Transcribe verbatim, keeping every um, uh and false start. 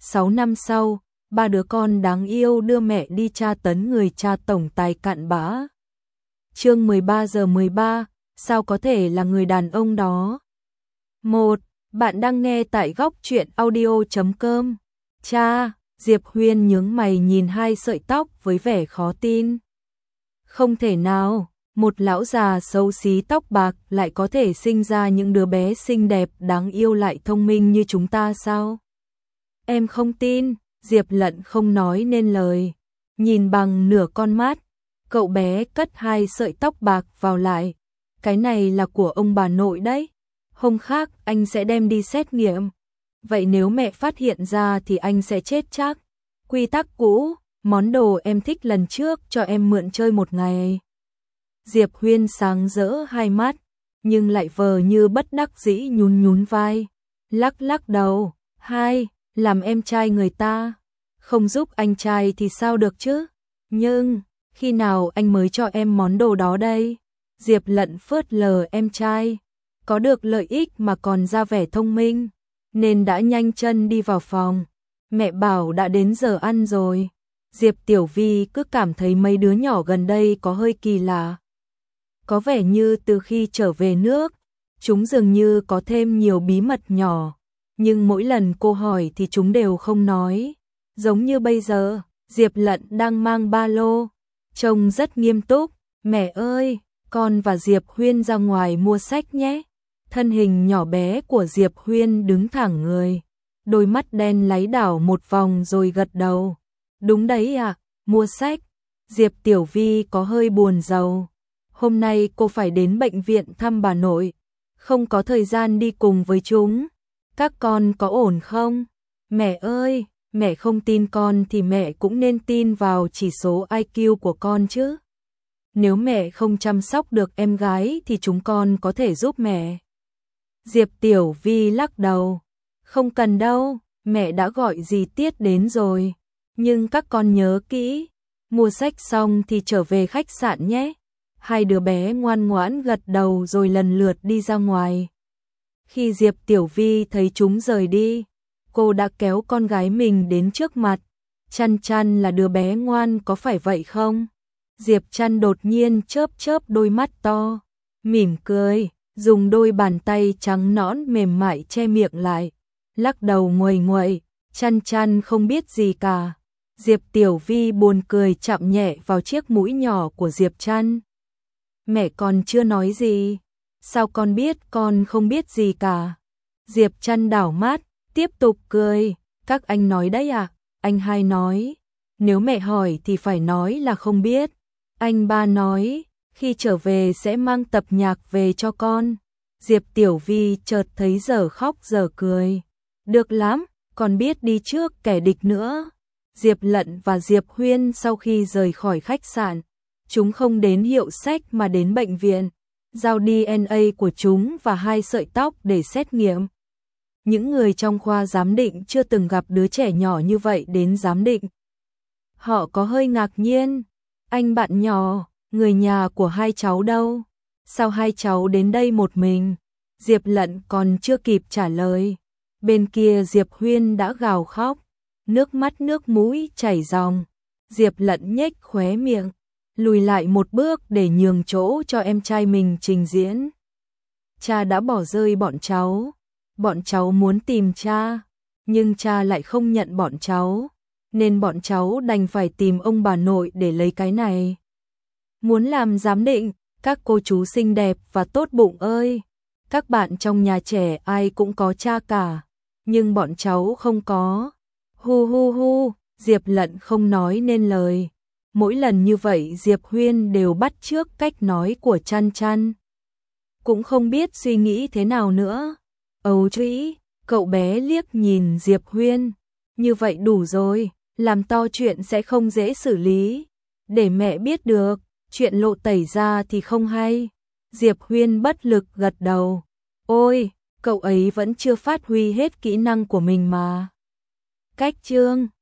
Sáu năm sau, ba đứa con đáng yêu đưa mẹ đi tra tấn người cha tổng tài cặn bã. Chương mười ba giờ mười ba, sao có thể là người đàn ông đó? một. Bạn đang nghe tại góc truyện audio chấm com. Cha, Diệp Huyên nhướng mày nhìn hai sợi tóc với vẻ khó tin. Không thể nào, một lão già xấu xí tóc bạc lại có thể sinh ra những đứa bé xinh đẹp đáng yêu lại thông minh như chúng ta sao? Em không tin, Diệp Lận không nói nên lời. Nhìn bằng nửa con mắt, cậu bé cất hai sợi tóc bạc vào lại. Cái này là của ông bà nội đấy. Hôm khác anh sẽ đem đi xét nghiệm. Vậy nếu mẹ phát hiện ra thì anh sẽ chết chắc. Quy tắc cũ, món đồ em thích lần trước cho em mượn chơi một ngày. Diệp Huyên sáng rỡ hai mắt, nhưng lại vờ như bất đắc dĩ nhún nhún vai. Lắc lắc đầu, hai, làm em trai người ta. Không giúp anh trai thì sao được chứ? Nhưng, khi nào anh mới cho em món đồ đó đây? Diệp Lận phớt lờ em trai. Có được lợi ích mà còn ra vẻ thông minh, nên đã nhanh chân đi vào phòng. Mẹ bảo đã đến giờ ăn rồi. Diệp Tiểu Vi cứ cảm thấy mấy đứa nhỏ gần đây có hơi kỳ lạ. Có vẻ như từ khi trở về nước, chúng dường như có thêm nhiều bí mật nhỏ. Nhưng mỗi lần cô hỏi thì chúng đều không nói. Giống như bây giờ, Diệp Lận đang mang ba lô. Trông rất nghiêm túc. Mẹ ơi, con và Diệp Huyên ra ngoài mua sách nhé. Thân hình nhỏ bé của Diệp Huyên đứng thẳng người. Đôi mắt đen láy đảo một vòng rồi gật đầu. Đúng đấy ạ, à, mua sách. Diệp Tiểu Vi có hơi buồn rầu. Hôm nay cô phải đến bệnh viện thăm bà nội. Không có thời gian đi cùng với chúng. Các con có ổn không? Mẹ ơi, mẹ không tin con thì mẹ cũng nên tin vào chỉ số i kiu của con chứ. Nếu mẹ không chăm sóc được em gái thì chúng con có thể giúp mẹ. Diệp Tiểu Vi lắc đầu. Không cần đâu, mẹ đã gọi dì Tiết đến rồi. Nhưng các con nhớ kỹ, mua sách xong thì trở về khách sạn nhé. Hai đứa bé ngoan ngoãn gật đầu rồi lần lượt đi ra ngoài. Khi Diệp Tiểu Vi thấy chúng rời đi, cô đã kéo con gái mình đến trước mặt. Chăn Chăn là đứa bé ngoan có phải vậy không? Diệp Chăn đột nhiên chớp chớp đôi mắt to, mỉm cười, dùng đôi bàn tay trắng nõn mềm mại che miệng lại, lắc đầu nguầy nguậy. Chăn Chăn không biết gì cả. Diệp Tiểu Vi buồn cười chạm nhẹ vào chiếc mũi nhỏ của Diệp Chăn. Mẹ còn chưa nói gì, sao con biết con không biết gì cả? Diệp Chăn đảo mắt, tiếp tục cười. Các anh nói đấy à? Anh hai nói. Nếu mẹ hỏi thì phải nói là không biết. Anh ba nói, khi trở về sẽ mang tập nhạc về cho con. Diệp Tiểu Vi chợt thấy giờ khóc giờ cười. Được lắm, còn biết đi trước kẻ địch nữa. Diệp Lận và Diệp Huyên sau khi rời khỏi khách sạn, chúng không đến hiệu sách mà đến bệnh viện, giao đê en a của chúng và hai sợi tóc để xét nghiệm. Những người trong khoa giám định chưa từng gặp đứa trẻ nhỏ như vậy đến giám định. Họ có hơi ngạc nhiên. Anh bạn nhỏ, người nhà của hai cháu đâu? Sao hai cháu đến đây một mình? Diệp Lận còn chưa kịp trả lời. Bên kia Diệp Huyên đã gào khóc, nước mắt nước mũi chảy ròng. Diệp Lận nhếch khóe miệng, lùi lại một bước để nhường chỗ cho em trai mình trình diễn. Cha đã bỏ rơi bọn cháu. Bọn cháu muốn tìm cha, nhưng cha lại không nhận bọn cháu, nên bọn cháu đành phải tìm ông bà nội để lấy cái này. Muốn làm giám định, các cô chú xinh đẹp và tốt bụng ơi, các bạn trong nhà trẻ ai cũng có cha cả, nhưng bọn cháu không có. Hu hu hu, Diệp Lận không nói nên lời. Mỗi lần như vậy Diệp Huyên đều bắt chước cách nói của Chăn Chăn. Cũng không biết suy nghĩ thế nào nữa. Âu Trĩ, cậu bé liếc nhìn Diệp Huyên. Như vậy đủ rồi, làm to chuyện sẽ không dễ xử lý. Để mẹ biết được, chuyện lộ tẩy ra thì không hay. Diệp Huyên bất lực gật đầu. Ôi, cậu ấy vẫn chưa phát huy hết kỹ năng của mình mà. Cách chương